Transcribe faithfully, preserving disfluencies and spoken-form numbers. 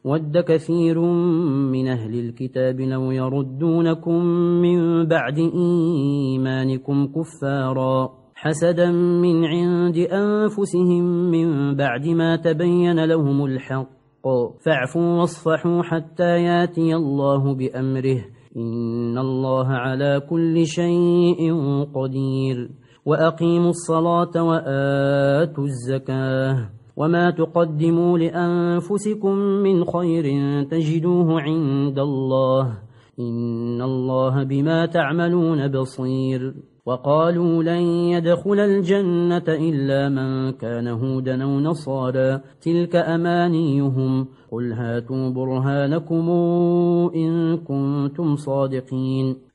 ود كثير من أهل الكتاب لو يردونكم من بعد إيمانكم كفارا حسدا من عند أنفسهم من بعد ما تبين لهم الحق فاعفوا واصفحوا حتى ياتي الله بأمره إن الله على كل شيء قدير وأقيموا الصلاة وآتوا الزكاة وما تقدموا لأنفسكم من خير تجدوه عند الله إن الله بما تعملون بصير وقالوا لن يدخل الجنة إلا من كان هودا أو نصارى تلك أمانيهم قل هاتوا برهانكم إن كنتم صادقين